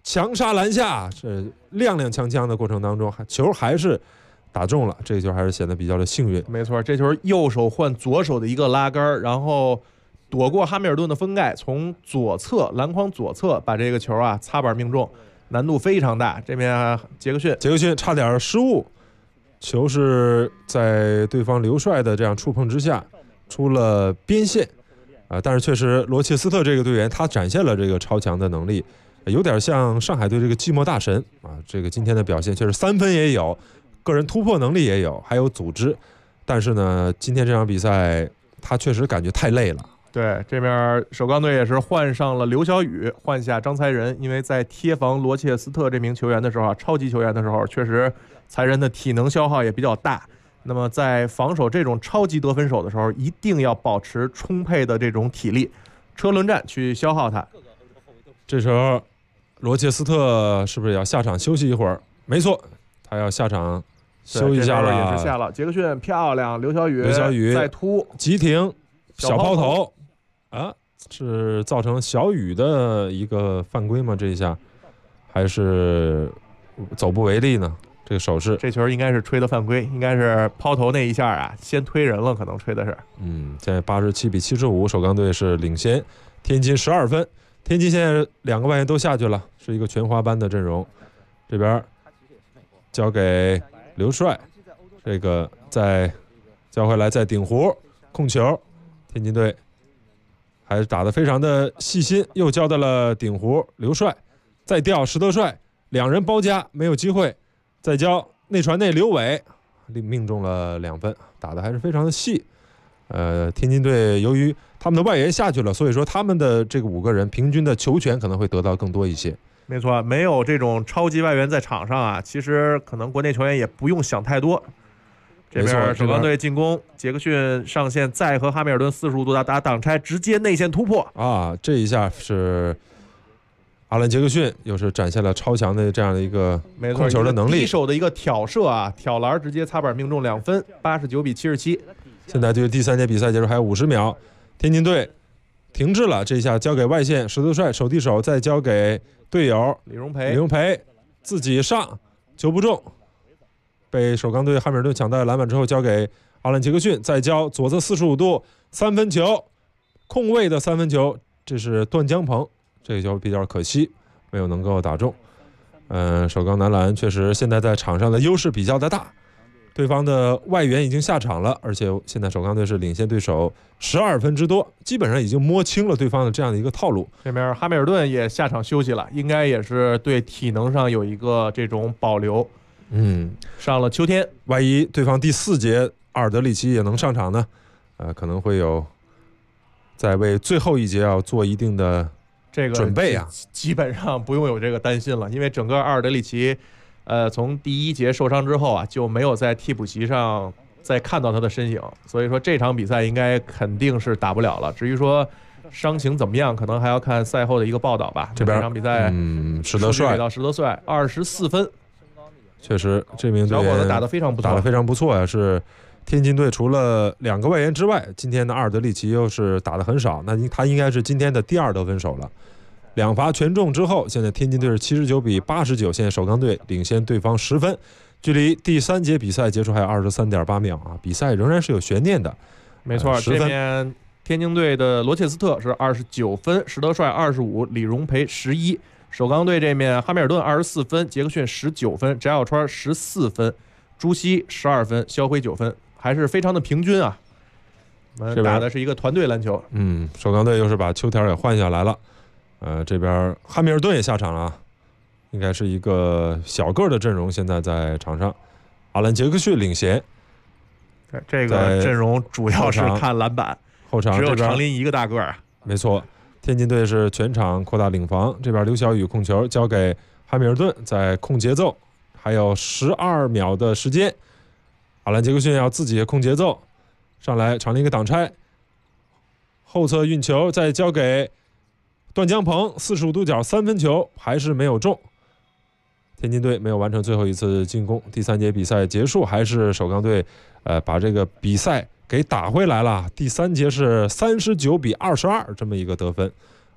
强杀篮下，是踉踉跄跄的过程当中，球还是打中了，这个球还是显得比较的幸运。 没错，这球右手换左手的一个拉杆，然后躲过哈密尔顿的封盖，从左侧篮筐左侧把这个球啊擦板命中，难度非常大。这边杰克逊差点失误，球是在对方刘帅的这样触碰之下出了边线但是确实罗切斯特这个队员他展现了这个超强的能力，有点像上海队这个寂寞大神这个今天的表现确实3分也有，个人突破能力也有，还有组织，但是呢今天这场比赛他确实感觉太累了。 对，这边首钢队也是换上了刘晓宇，换下张才仁，因为在贴防罗切斯特这名球员的时候超级球员的时候，确实才仁的体能消耗也比较大。那么在防守这种超级得分手的时候，一定要保持充沛的这种体力，车轮战去消耗它。 这时候罗切斯特是不是要下场休息一会儿？没错，他要下场休息一下了。 也是下了。杰克逊漂亮，刘晓宇再突急停小抛投是造成小雨的一个犯规吗？这一下还是走不为例呢？这个手势， 这球应该是吹的犯规，应该是抛投那一下先推人了，可能吹的是。 现在87-75，首钢队是领先天津12分。天津现在2个外援都下去了，是一个全华班的阵容。这边交给刘帅，这个再交回来，再顶弧控球，天津队还是打得非常的细心，又交到了顶弧刘帅，再吊石德帅，两人包夹没有机会，再交内传内刘伟，命中了2分，打得还是非常的细。天津队由于他们的外援下去了，所以说他们的这个5个人平均的球权可能会得到更多一些。 没错，没有这种超级外援在场上其实可能国内球员也不用想太多。这边首钢队进攻，杰克逊上线，再和哈密尔顿45度打挡拆，直接内线突破这一下是阿兰杰克逊又是展现了超强的这样的一个控球的能力， 一手的一个挑射挑篮直接擦板命中2分，89-77。 现在对第3节比赛结束还有50秒，天津队停滞了，这一下交给外线石德帅手递手，再交给队友李荣培自己上球不中，被首钢队哈密尔顿抢到篮板之后交给阿兰杰克逊，再交左侧45度3分球，空位的3分球，这是段江鹏，这个球比较可惜，没有能够打中。首钢男篮确实现在在场上的优势比较的大，对方的外援已经下场了，而且现在首钢队是领先对手12分之多，基本上已经摸清了对方的这样的一个套路。 这边哈密尔顿也下场休息了，应该也是对体能上有一个这种保留。上了秋天， 万一对方第4节阿尔德里奇也能上场呢？可能会有在为最后一节要做一定的这个准备基本上不用有这个担心了，因为整个阿尔德里奇从第1节受伤之后就没有在替补席上再看到他的身影，所以说这场比赛应该肯定是打不了了。至于说伤情怎么样，可能还要看赛后的一个报道吧。 这边场比赛石德帅 24分， 确实这名队员打得非常不错是天津队除了2个外援之外，今天的阿尔德里奇又是打得很少，那他应该是今天的第2得分手了。2罚全中之后，现在天津队是79-89，现在首钢队领先对方10分，距离第3节比赛结束还有23.8秒比赛仍然是有悬念的。 没错，这边天津队的罗切斯特是29分，石德帅25，李荣培11。首钢队这面哈密尔顿24分，杰克逊19分，翟小川14分，朱熹12分，肖辉9分，还是非常的平均我们打的是一个团队篮球。 首钢队又是把秋条给换下来了。这边哈密尔顿也下场了应该是一个小个的阵容，现在在场上，阿兰杰克逊领衔。 这个阵容主要是看篮板， 后场只有长林一个大个没错，天津队是全场扩大领防，这边刘晓宇控球交给哈密尔顿，在控节奏，还有12秒的时间，阿兰杰克逊要自己控节奏，上来长林一个挡拆，后侧运球，再交给段江鹏45度角3分球还是没有中，天津队没有完成最后一次进攻。第3节比赛结束，还是首钢队把这个比赛给打回来了。第3节是39-22这么一个得分，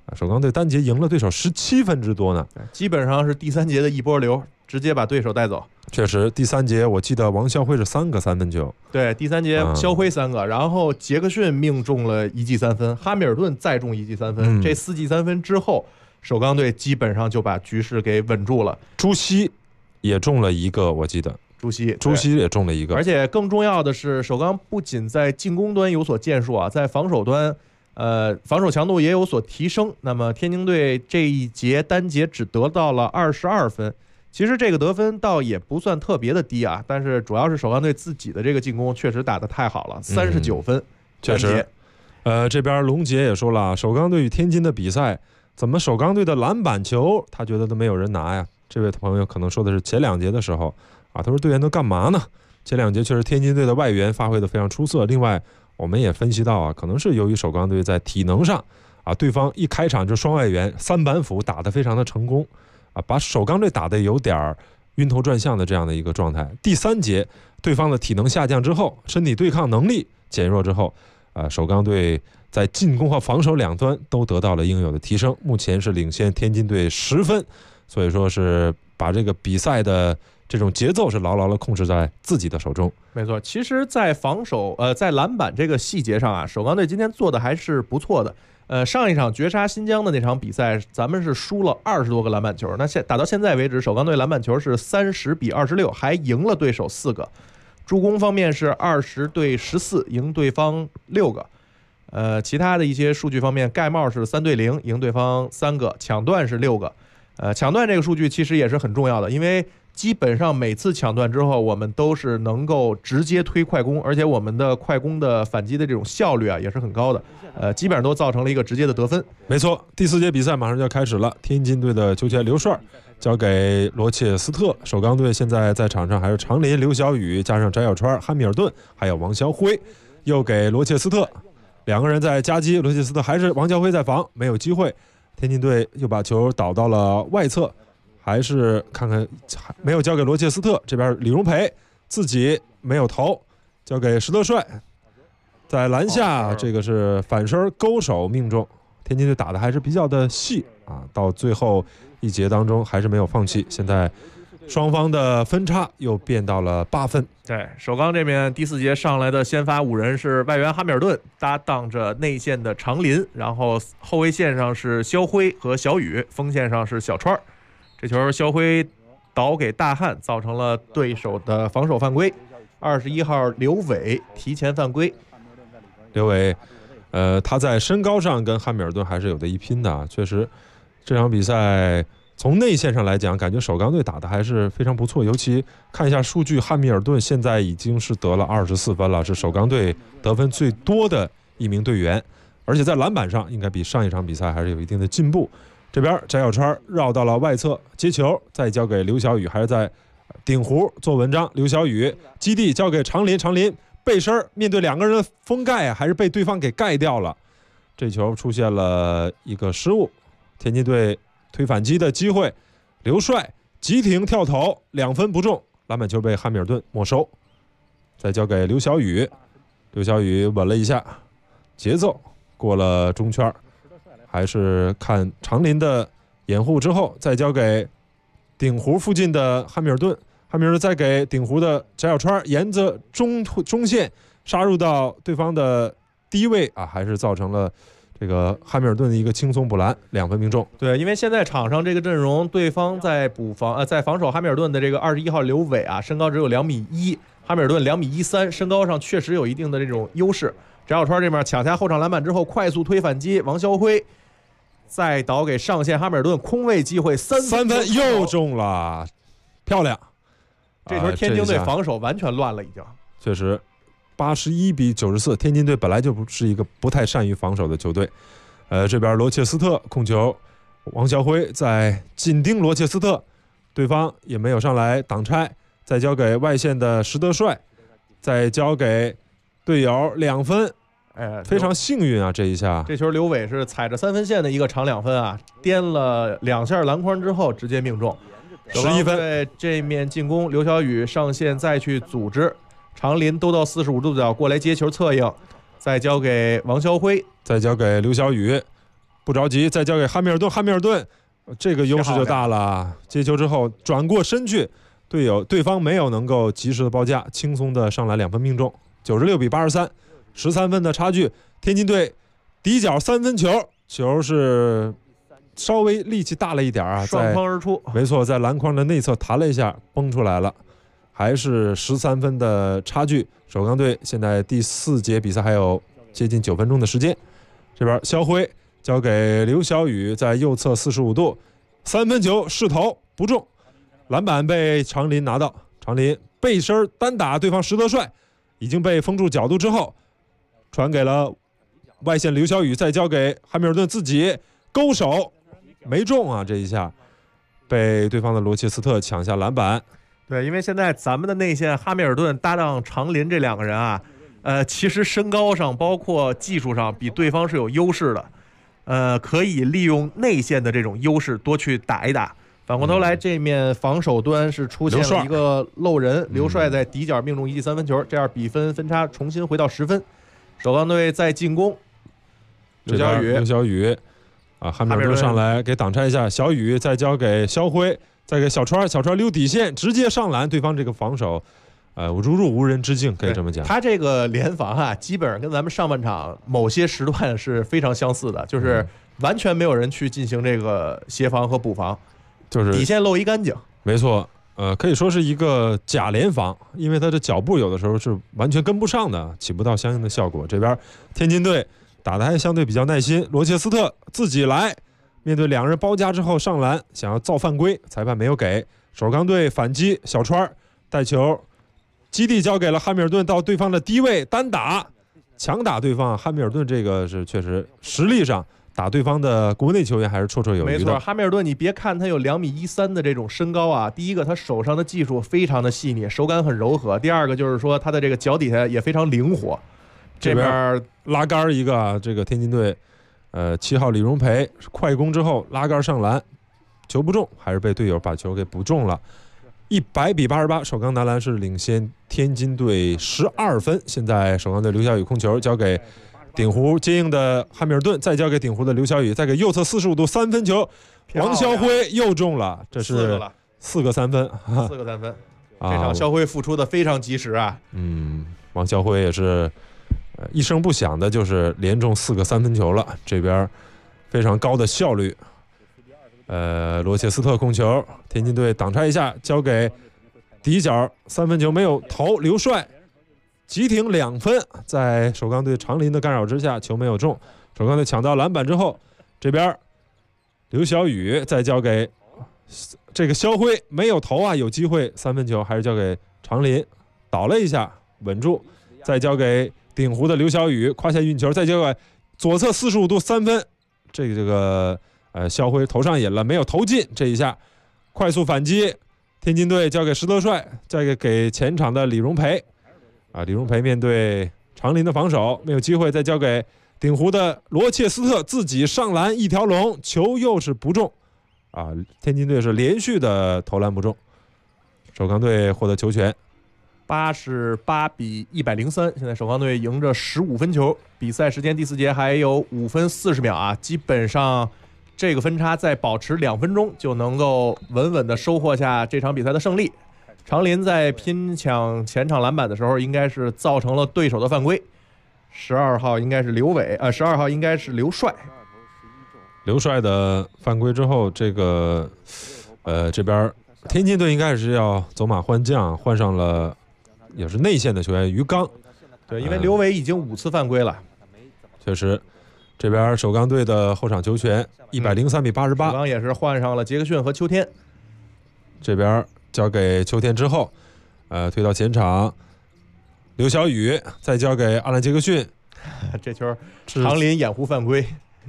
首钢队单节赢了对手17分之多呢， 基本上是第3节的一波流，直接把对手带走。 确实，第3节我记得王啸辉是3个3分球， 对，第3节肖辉3个，然后杰克逊命中了1记3分，哈密尔顿再中1记3分，这4记3分之后，首钢队基本上就把局势给稳住了。 朱熹也中了1个，我记得朱熹也中了1个， 而且更重要的是，首钢不仅在进攻端有所建树啊，在防守端，防守强度也有所提升。那么天津队这一节单节只得到了22分。其实这个得分倒也不算特别的低啊，但是主要是首钢队自己的这个进攻确实打得太好了，39分， 确实。这边龙杰也说了，首钢队与天津的比赛，怎么首钢队的篮板球他觉得都没有人拿呀？这位朋友可能说的是前2节的时候啊，他说队员都干嘛呢？前2节确实天津队的外援发挥的非常出色。另外我们也分析到啊，可能是由于首钢队在体能上啊，对方一开场就双外援3板斧打得非常的成功。把首钢队打得有点晕头转向的这样的一个状态。第3节，对方的体能下降之后，身体对抗能力减弱之后，首钢队在进攻和防守2端都得到了应有的提升，目前是领先天津队10分，所以说是把这个比赛的这种节奏是牢牢的控制在自己的手中。 没错，其实，在防守在篮板这个细节上啊，首钢队今天做的还是不错的。上一场绝杀新疆的那场比赛，咱们是输了20多个篮板球。那打到现在为止，首钢队篮板球是30比26，还赢了对手4个。助攻方面是20对14，赢对方6个。其他的一些数据方面，盖帽是3对0，赢对方3个，抢断是6个。抢断这个数据其实也是很重要的，因为基本上每次抢断之后，我们都是能够直接推快攻，而且我们的快攻的反击的这种效率啊也是很高的。基本上都造成了一个直接的得分。 没错，第4节比赛马上就要开始了。天津队的球权刘帅交给罗切斯特，首钢队现在在场上还是长林、刘晓宇加上翟小川、汉密尔顿，还有王霄辉，又给罗切斯特，2个人在夹击，罗切斯特还是王霄辉在防，没有机会。天津队又把球导到了外侧，还是看看没有交给罗切斯特，这边李荣培自己没有投，交给石德帅。在篮下，这个是反身勾手命中，天津队打的还是比较的细啊，到最后1节当中还是没有放弃。现在双方的分差又变到了8分。 对，首钢这边第4节上来的先发5人是外援哈密尔顿搭档着内线的长林，然后后卫线上是肖辉和小雨，锋线上是小川。这球肖辉倒给大汉，造成了对手的防守犯规。21号刘伟提前犯规。 刘伟，他在身高上跟汉密尔顿还是有的一拼的啊。确实，这场比赛从内线上来讲，感觉首钢队打的还是非常不错。尤其看一下数据，汉密尔顿现在已经是得了24分了，是首钢队得分最多的一名队员，而且在篮板上应该比上一场比赛还是有一定的进步。这边翟小川绕到了外侧接球，再交给刘晓宇，还是在顶弧做文章。刘晓宇基地交给长林，长林背身面对2个人的封盖啊，还是被对方给盖掉了。这球出现了一个失误，天津队推反击的机会，刘帅急停跳投2分不中，篮板球被汉密尔顿没收。再交给刘晓宇，刘晓宇稳了一下节奏，过了中圈，还是看长林的掩护之后，再交给顶弧附近的汉密尔顿。汉密尔顿再给顶弧的翟小川，沿着中线杀入到对方的低位啊，还是造成了这个汉密尔顿的一个轻松补篮，2分命中。 对，因为现在场上这个阵容，对方在在防守哈密尔顿的这个21号刘伟啊，身高只有2.1米，哈密尔顿2.13米，身高上确实有一定的这种优势。翟小川这边抢下后场篮板之后，快速推反击，王霄辉再倒给上线哈密尔顿，空位机会3分又中了，漂亮。 这球天津队防守完全乱了，已经。 确实，81比94，天津队本来就不是一个不太善于防守的球队。这边罗切斯特控球，王晓辉在紧盯罗切斯特，对方也没有上来挡拆，再交给外线的石德帅，再交给队友2分。非常幸运啊！这一下， 这球刘伟是踩着3分线的一个长2分啊，颠了2下篮筐之后直接命中。 11分。 对这面进攻，刘晓宇上线再去组织，长林都到45度角过来接球策应，再交给王霄辉， 再交给刘晓宇， 不着急，再交给汉密尔顿，汉密尔顿这个优势就大了。接球之后转过身去，对方没有能够及时的报价，轻松的上篮2分命中，96比83，13分的差距。天津队底角3分球，球是稍微力气大了一点啊， 双框而出， 没错，在篮筐的内侧弹了一下，崩出来了，还是13分的差距。首钢队现在第4节比赛还有接近9分钟的时间。这边肖辉交给刘晓宇，在右侧45度3分球试投不中，篮板被常林拿到，常林背身单打对方石德帅，已经被封住角度之后，传给了外线刘晓宇，再交给汉密尔顿自己勾手没中啊，这一下被对方的罗切斯特抢下篮板。 对，因为现在咱们的内线哈密尔顿搭档常林这2个人啊，其实身高上包括技术上比对方是有优势的，可以利用内线的这种优势多去打一打。反过头来，这面防守端是出现了一个漏人，刘帅在底角命中1记3分球，这样比分差重新回到10分。首钢队在进攻，刘晓宇啊，汉密尔顿上来给挡拆一下，小雨再交给肖辉，再给小川溜底线直接上篮，对方这个防守如入无人之境，可以这么讲。 他这个联防啊，基本上跟咱们上半场某些时段是非常相似的，就是完全没有人去进行这个协防和补防， 就是底线漏一干净。 没错，可以说是一个假联防，因为他的脚步有的时候是完全跟不上的，起不到相应的效果。这边天津队打得还相对比较耐心，罗切斯特自己来，面对2人包夹之后上篮，想要造犯规，裁判没有给。首钢队反击，小川带球，基地交给了汉密尔顿，到对方的低位单打，强打对方。汉密尔顿这个是确实实力上打对方的国内球员还是绰绰有余的。 没错，哈密尔顿你别看他有2.13米的这种身高啊，第一个他手上的技术非常的细腻，手感很柔和；第二个就是说他的这个脚底下也非常灵活。 这边拉杆一个，这个天津队7号李荣培快攻之后拉杆上篮，球不中，还是被队友把球给补中了。100比88，首钢男篮是领先天津队12分。现在首钢队刘晓宇控球交给顶湖，接应的汉密尔顿，再交给顶湖的刘晓宇，再给右侧45度3分球，王肖辉又中了，这是4个3分 ，4个3分。这场肖辉付出的非常及时啊。 王肖辉也是一声不响的，就是连中4个3分球了，这边非常高的效率。罗切斯特控球，天津队挡拆一下，交给底角3分球没有投，刘帅急停2分，在首钢队常林的干扰之下，球没有中。首钢队抢到篮板之后，这边刘晓宇再交给这个肖辉，没有投啊，有机会3分球还是交给常林，倒了一下稳住，再交给顶湖的刘晓宇胯下运球，再交给左侧45度3分，这个肖辉投上瘾了，没有投进，这一下快速反击，天津队交给石德帅，再给前场的李荣培。李荣培面对常林的防守没有机会，再交给顶湖的罗切斯特，自己上篮一条龙，球又是不中。天津队是连续的投篮不中，首钢队获得球权。 88比103，现在首钢队赢着15分球，比赛时间第4节还有5分40秒啊，基本上这个分差再保持2分钟就能够稳稳的收获下这场比赛的胜利。常林在拼抢前场篮板的时候，应该是造成了对手的犯规。12号应该是刘伟，12号应该是刘帅。 刘帅的犯规之后，这个这边天津队应该是要走马换将，换上了也是内线的球员于刚。 对，因为刘伟已经5次犯规了。 确实，这边首钢队的后场球权103比88。 首钢也是换上了杰克逊和秋天。 这边交给秋天之后，推到前场，刘晓宇再交给阿兰杰克逊， 这球常林掩护犯规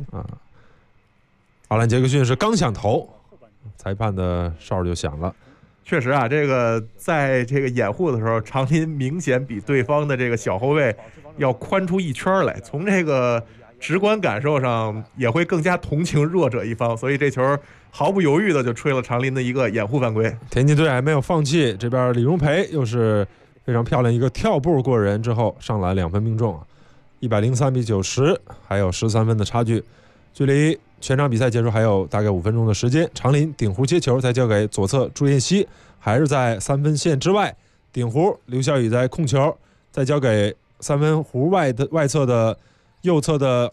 阿兰杰克逊是刚想投，裁判的哨就响了。 确实啊，这个在这个掩护的时候，常林明显比对方的这个小后卫要宽出一圈来，从这个直观感受上也会更加同情弱者一方，所以这球毫不犹豫的就吹了常林的一个掩护犯规。 天津队还没有放弃，这边李荣培又是非常漂亮一个跳步过人之后上篮2分命中，103比90，还有13分的差距，距离全场比赛结束还有大概5分钟的时间，长林顶弧接球，再交给左侧朱彦曦，还是在3分线之外，顶弧刘晓宇在控球，再交给3分弧外侧的右侧的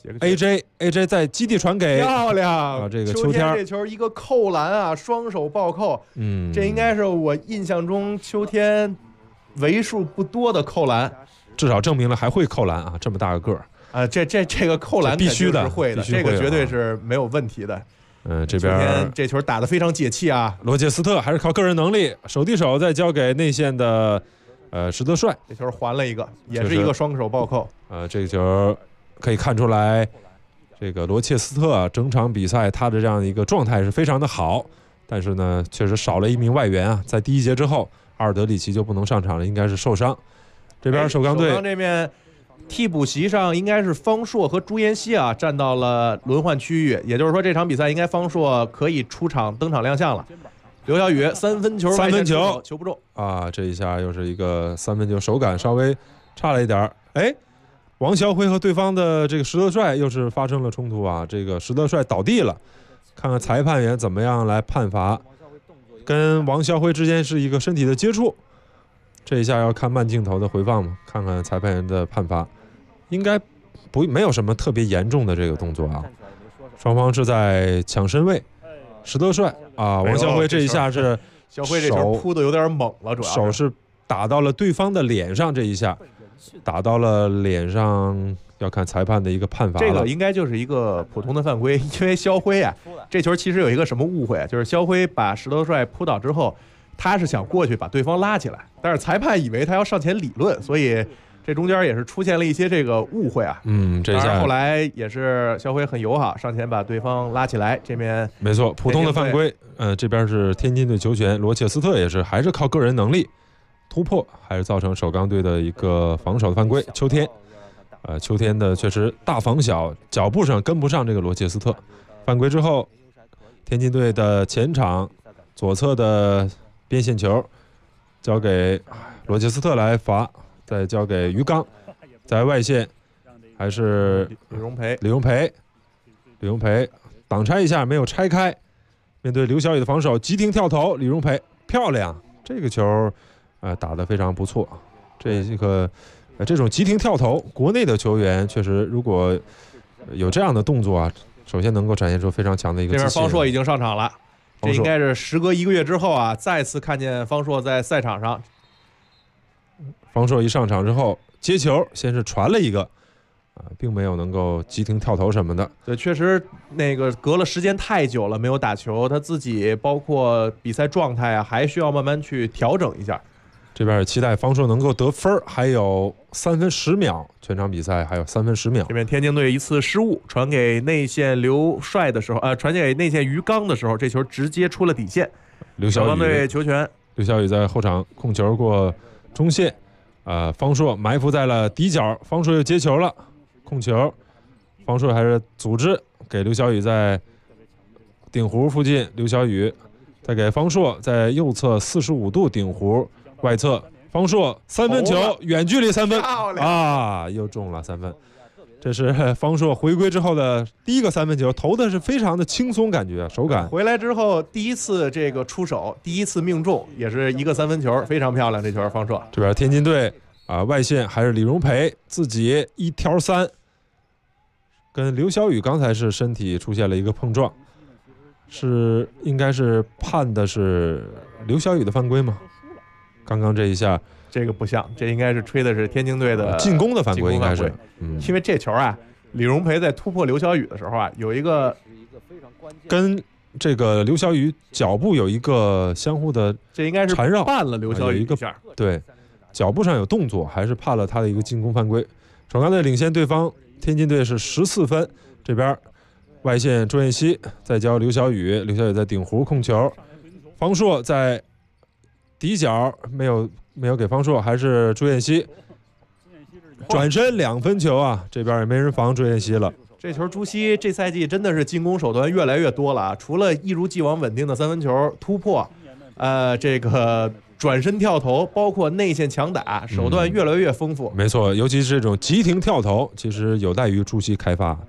AJ 在基地传给漂亮这个秋天这球一个扣篮啊，双手暴扣，这应该是我印象中秋天为数不多的扣篮， 至少证明了还会扣篮啊，这么大个个儿啊，这个扣篮必须的， 是会的，这个绝对是没有问题的。 这边这球打得非常解气啊， 罗切斯特还是靠个人能力，手递手再交给内线的石德帅， 这球还了一个，也是一个双手暴扣。 这个球可以看出来，这个罗切斯特整场比赛他的这样一个状态是非常的好，但是呢，确实少了一名外援啊，在第1节之后，阿尔德里奇就不能上场了，应该是受伤。这边首钢队这边替补席上应该是方硕和朱彦曦啊，站到了轮换区域，也就是说这场比赛应该方硕可以登场亮相了。刘晓宇3分球，球不中啊！这一下又是一个3分球，手感稍微差了一点。王晓辉和对方的这个石德帅又是发生了冲突啊！这个石德帅倒地了，看看裁判员怎么样来判罚。跟王晓辉之间是一个身体的接触，这一下要看慢镜头的回放嘛，看看裁判员的判罚。应该没有什么特别严重的这个动作啊，双方是在抢身位。石德帅啊，王晓辉这一下是晓辉这球扑的有点猛了，主要手是打到了对方的脸上，这一下打到了脸上，要看裁判的一个判罚了。 这个应该就是一个普通的犯规，因为肖辉啊，这球其实有一个什么误会啊，就是肖辉把石德帅扑倒之后，他是想过去把对方拉起来，但是裁判以为他要上前理论，所以这中间也是出现了一些这个误会啊。 这下后来也是肖辉很友好，上前把对方拉起来。这边没错，普通的犯规。这边是天津队球权，罗切斯特也是还是靠个人能力突破，还是造成首钢队的一个防守的犯规。秋天，秋天的确实大防小，脚步上跟不上这个罗切斯特。犯规之后，天津队的前场左侧的边线球交给罗切斯特来罚。再交给于刚，在外线还是李荣培挡拆一下没有拆开，面对刘晓宇的防守急停跳投，李荣培漂亮，这个球打得非常不错。这种急停跳投，国内的球员确实如果有这样的动作啊，首先能够展现出非常强的一个自信。 这边方硕已经上场了，这应该是时隔1个月之后啊，再次看见方硕在赛场上。 方硕一上场之后接球，先是传了一个，并没有能够急停跳投什么的。 对，确实那个隔了时间太久了没有打球，他自己包括比赛状态啊，还需要慢慢去调整一下。 这边也期待方硕能够得分，还有3分10秒，全场比赛还有3分10秒。 这边天津队一次失误，传给内线刘帅的时候，传给内线于刚的时候，这球直接出了底线。首钢队球权， 刘晓宇在后场控球过中线。方硕埋伏在了底角，方硕又接球了，控球，方硕还是组织给刘晓宇在顶弧附近，刘晓宇再给方硕在右侧45度顶弧外侧，方硕3分球远距离3分啊，又中了3分。这是方硕回归之后的第一个3分球，投的是非常的轻松，感觉手感。 回来之后第一次这个出手，第一次命中，也是一个3分球，非常漂亮。这球方硕这边天津队外线还是李荣培自己1挑3，跟刘晓宇刚才是身体出现了一个碰撞，应该是判的是刘晓宇的犯规吗？刚刚这一下。 这个不像，这应该是吹的是天津队的进攻的犯规，应该是。 因为这球啊，李荣培在突破刘晓宇的时候啊，有一个跟这个刘晓宇脚步有一个相互的这应该是缠绕， 绊了刘晓宇一下。 对，脚步上有动作，还是判了他的一个进攻犯规。首钢队领先对方天津队是14分，这边外线朱彦曦再交刘晓宇，刘晓宇在顶弧控球，方硕在底角没有给方硕，还是朱彦曦转身2分球啊，这边也没人防朱彦曦了。 这球朱熹这赛季真的是进攻手段越来越多了啊！除了一如既往稳定的3分球突破，这个转身跳投，包括内线强打，手段越来越丰富。 没错，尤其是这种急停跳投，其实有待于朱熹开发。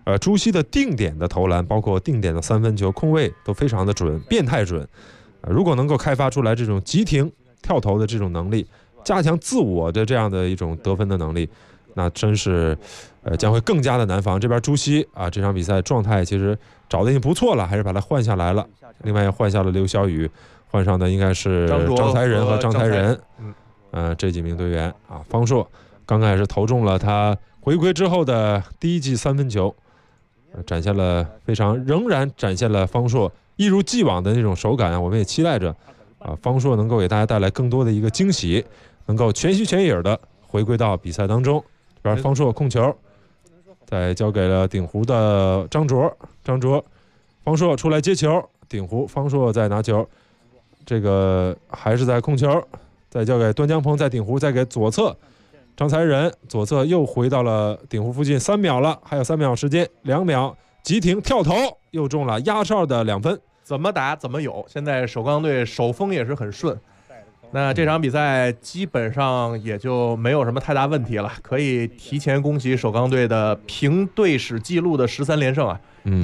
朱熹的定点的投篮，包括定点的三分球空位都非常的准，变态准。如果能够开发出来这种急停跳投的这种能力，加强自我的这样的一种得分的能力，那真是将会更加的难防。这边朱熹啊，这场比赛状态其实找的已经不错了，还是把他换下来了。另外又换下了刘晓宇，换上的应该是张才仁和张才仁，这几名队员啊。方硕刚刚也是投中了他回归之后的第一记三分球。展现了仍然展现了方硕一如既往的那种手感啊！我们也期待着方硕能够给大家带来更多的一个惊喜，能够全虚全影的回归到比赛当中。这边方硕控球，再交给了顶湖的张卓，方硕出来接球，顶湖方硕再拿球，这个还是在控球，再交给端江鹏，在顶湖再给左侧。张才仁左侧又回到了顶湖附近，3秒了，还有3秒时间，2秒急停跳投又中了，压哨的2分， 怎么打怎么有。现在首钢队手风也是很顺，那这场比赛基本上也就没有什么太大问题了，可以提前恭喜首钢队的平队史纪录的13连胜啊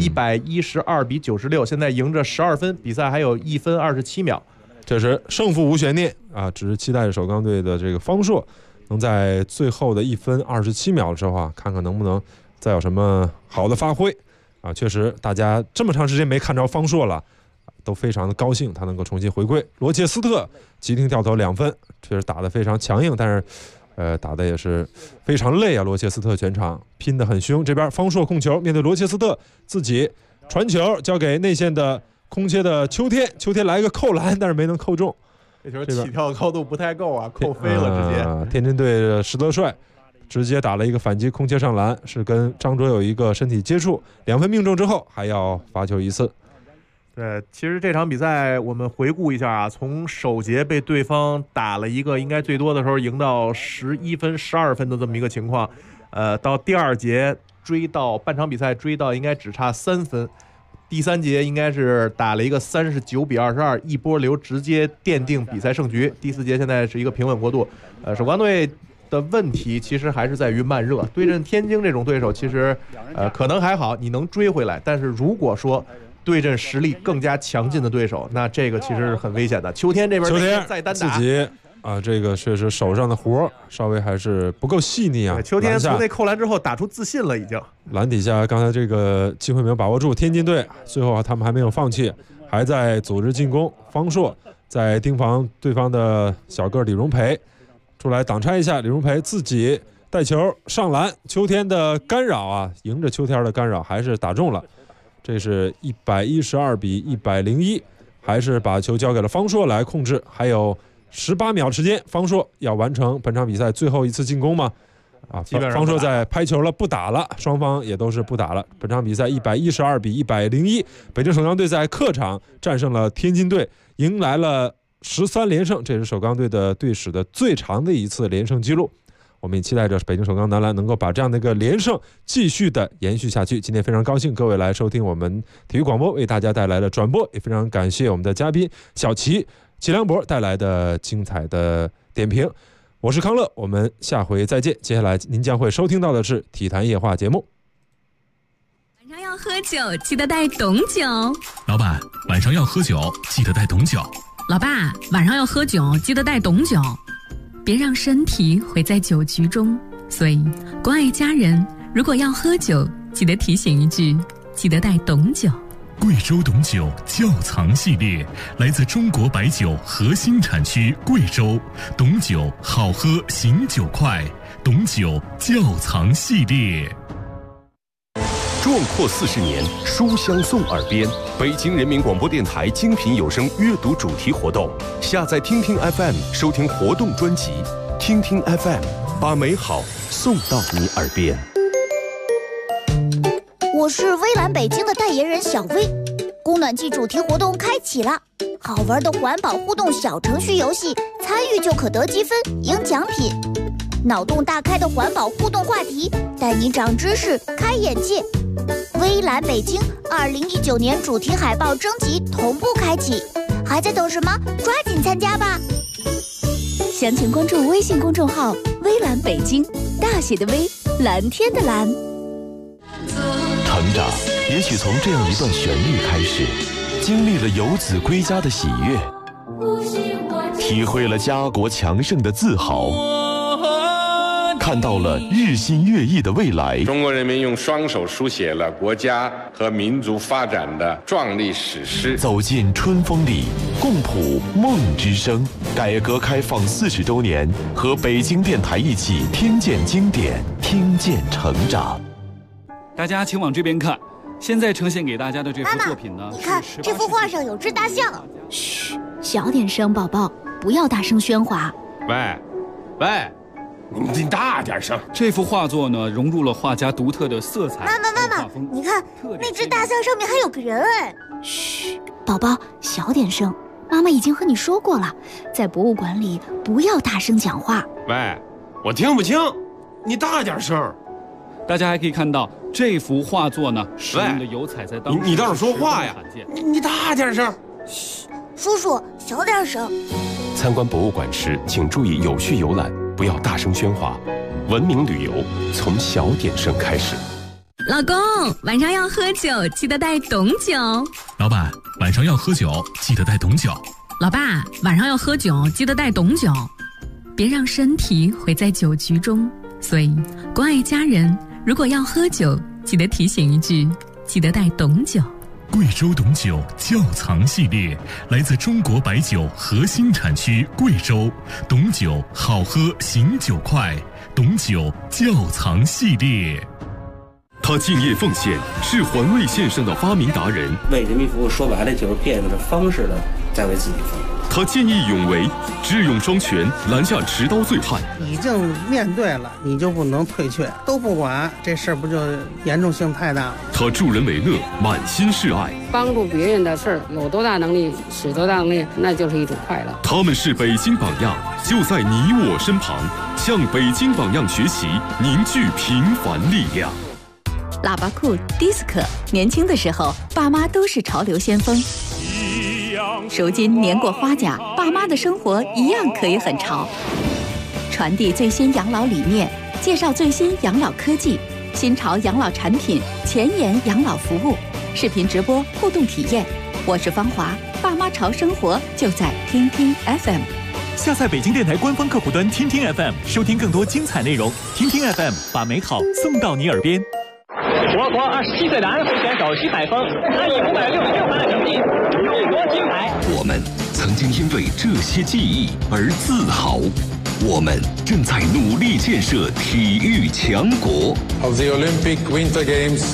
，112-96，现在赢着12分，比赛还有1分27秒， 这是胜负无悬念啊，只是期待首钢队的这个方硕能在最后的1分27秒的时候啊，看看能不能再有什么好的发挥啊！确实，大家这么长时间没看着方硕了，都非常的高兴，他能够重新回归。罗切斯特急停跳投2分，确实打得非常强硬，但是打得也是非常累啊！罗切斯特全场拼得很凶。这边方硕控球，面对罗切斯特，自己传球交给内线的空切的秋天来一个扣篮，但是没能扣中。 这球起跳高度不太够啊，扣飞了直接。 天津队的石德帅直接打了一个反击空切上篮，是跟张卓有一个身体接触，2分命中之后还要罚球1次。 对，其实这场比赛我们回顾一下啊，从首节被对方打了一个应该最多的时候赢到11分、12分的这么一个情况，到第2节追到半场比赛追到应该只差3分。第3节应该是打了一个39-22，一波流直接奠定比赛胜局。第4节现在是一个平稳过渡。首钢队的问题其实还是在于慢热，对阵天津这种对手，其实可能还好，你能追回来。但是如果说对阵实力更加强劲的对手，那这个其实是很危险的。秋天这边再单打自己这个确实手上的活稍微还是不够细腻啊。 秋天从那扣篮之后打出自信了，已经篮底下刚才这个机会没有把握住，天津队最后他们还没有放弃，还在组织进攻。方硕在盯防对方的小个李荣培，出来挡拆一下，李荣培自己带球上篮，秋天的干扰啊，迎着秋天的干扰还是打中了，这是112-101，还是把球交给了方硕来控制，还有18秒时间，方硕要完成本场比赛最后一次进攻吗？方硕在拍球了，不打了，双方也都是不打了。本场比赛112-101，北京首钢队在客场战胜了天津队，迎来了13连胜，这是首钢队的队史的最长的一次连胜纪录。我们也期待着北京首钢男篮能够把这样的一个连胜继续的延续下去。今天非常高兴各位来收听我们体育广播为大家带来的转播，也非常感谢我们的嘉宾小齐良博带来的精彩的点评。我是康乐，我们下回再见。接下来您将会收听到的是体坛夜话节目。 晚上要喝酒记得带董酒。 老板，晚上要喝酒记得带董酒。 老爸，晚上要喝酒记得带董酒，别让身体毁在酒局中。所以关爱家人，如果要喝酒记得提醒一句，记得带董酒。 贵州董酒窖藏系列来自中国白酒核心产区贵州，董酒好喝醒酒快，董酒窖藏系列。 壮阔40年，书香送耳边。北京人民广播电台精品有声阅读主题活动，下载听听 FM 收听活动专辑，听听 FM 把美好送到你耳边。 我是微蓝北京的代言人小薇，供暖季主题活动开启了，好玩的环保互动小程序游戏，参与就可得积分赢奖品，脑洞大开的环保互动话题，带你长知识开眼界。微蓝北京2019年主题海报征集同步开启，还在等什么？抓紧参加吧！详情关注微信公众号微蓝北京，大写的微，蓝天的蓝。 长长，也许从这样一段旋律开始，经历了游子归家的喜悦，体会了家国强盛的自豪，看到了日新月异的未来。 中国人民用双手书写了国家和民族发展的壮丽史诗。 走进春风里，共谱梦之声。改革开放40周年，和北京电台一起听见经典，听见成长。 大家请往这边看，现在呈现给大家的这幅作品呢， 你看这幅画上有只大象。 嘘，小点声，宝宝，不要大声喧哗。 喂，你大点声。 这幅画作呢，融入了画家独特的色彩。 妈妈，你看那只大象上面还有个人哎。 嘘，宝宝，小点声。妈妈已经和你说过了，在博物馆里不要大声讲话。 喂，我听不清，你大点声。 大家还可以看到这幅画作呢，使用的油彩在当时你倒是说话呀！你大点声。 嘘，叔叔小点声。 参观博物馆时，请注意有序游览，不要大声喧哗。文明旅游从小点声开始。 老公，晚上要喝酒，记得带懂酒。 老板，晚上要喝酒，记得带懂酒。 老爸，晚上要喝酒，记得带懂酒，别让身体毁在酒局中。所以，关爱家人，如果要喝酒，记得提醒一句，记得带懂酒。 贵州董酒窖藏系列，来自中国白酒核心产区贵州，董酒好喝醒酒快，董酒窖藏系列。 他敬业奉献，是环卫线上的发明达人。 为人民服务，说白了就是变着方式的在为自己服务。 他见义勇为，智勇双全，拦下持刀醉汉。 已经面对了，你就不能退却，都不管，这事儿不就严重性太大了？ 他助人为乐，满心是爱。 帮助别人的事儿，有多大能力使多大能力，那就是一种快乐。 他们是北京榜样，就在你我身旁，向北京榜样学习，凝聚平凡力量。 喇叭裤、迪斯科，年轻的时候，爸妈都是潮流先锋。如今年过花甲，爸妈的生活一样可以很潮。传递最新养老理念，介绍最新养老科技、新潮养老产品、前沿养老服务，视频直播互动体验。我是芳华，爸妈潮生活就在听听 FM。 下载北京电台官方客户端听听 FM， 收听更多精彩内容。听听 FM， 把美好送到你耳边。 我国27岁的安徽选手徐海峰，他以566分的成绩勇夺金牌。 我们曾经因为这些记忆而自豪，我们正在努力建设体育强国。 Of the Olympic Winter Games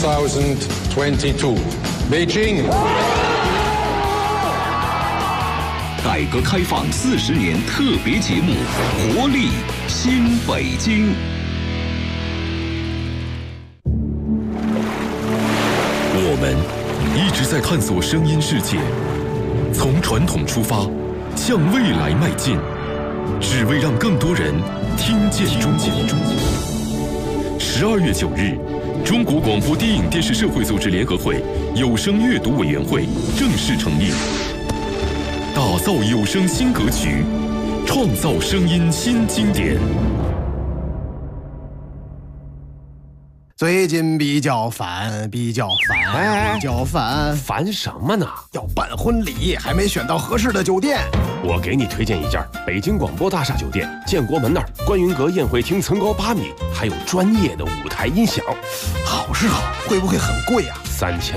2022, Beijing。 改革开放40年特别节目，活力新北京。我们一直在探索声音世界，从传统出发，向未来迈进，只为让更多人听见中国。12月9日，中国广播电影电视社会组织联合会有声阅读委员会正式成立，打造有声新格局，创造声音新经典。 最近比较烦， 烦什么呢？ 要办婚礼，还没选到合适的酒店。 我给你推荐一家北京广播大厦酒店，建国门那儿，观云阁宴会厅层高8米，还有专业的舞台音响。 好是好，会不会很贵啊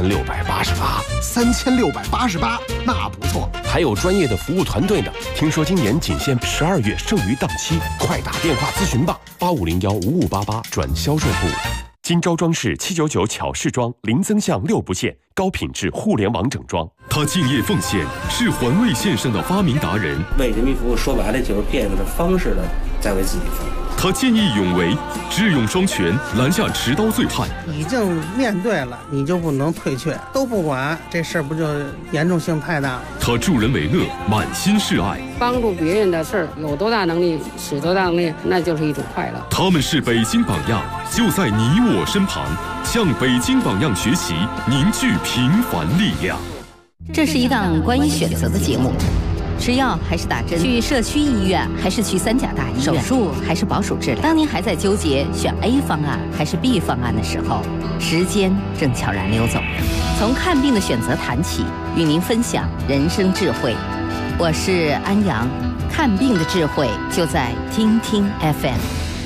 ？3688， 那不错。 还有专业的服务团队呢。听说今年仅限12月剩余档期，快打电话咨询吧，85015588转销售部。金招装饰799巧饰装，零增项6不限，高品质互联网整装。他敬业奉献，是环卫线上的发明达人。 为人民服务，说白了就是变着方式的在为自己服务。 他见义勇为，智勇双全，拦下持刀醉汉。 已经面对了，你就不能退却，都不管，这事儿不就严重性太大了？ 他助人为乐，满心是爱。 帮助别人的事儿，有多大能力使多大能力，那就是一种快乐。 他们是北京榜样，就在你我身旁，向北京榜样学习，凝聚平凡力量。 这是一档关于选择的节目， 吃药还是打针？去社区医院还是去3甲大医院？手术还是保守治疗？当您还在纠结选 A 方案还是 B 方案的时候，时间正悄然溜走。从看病的选择谈起，与您分享人生智慧。我是安阳，看病的智慧就在听听 FM。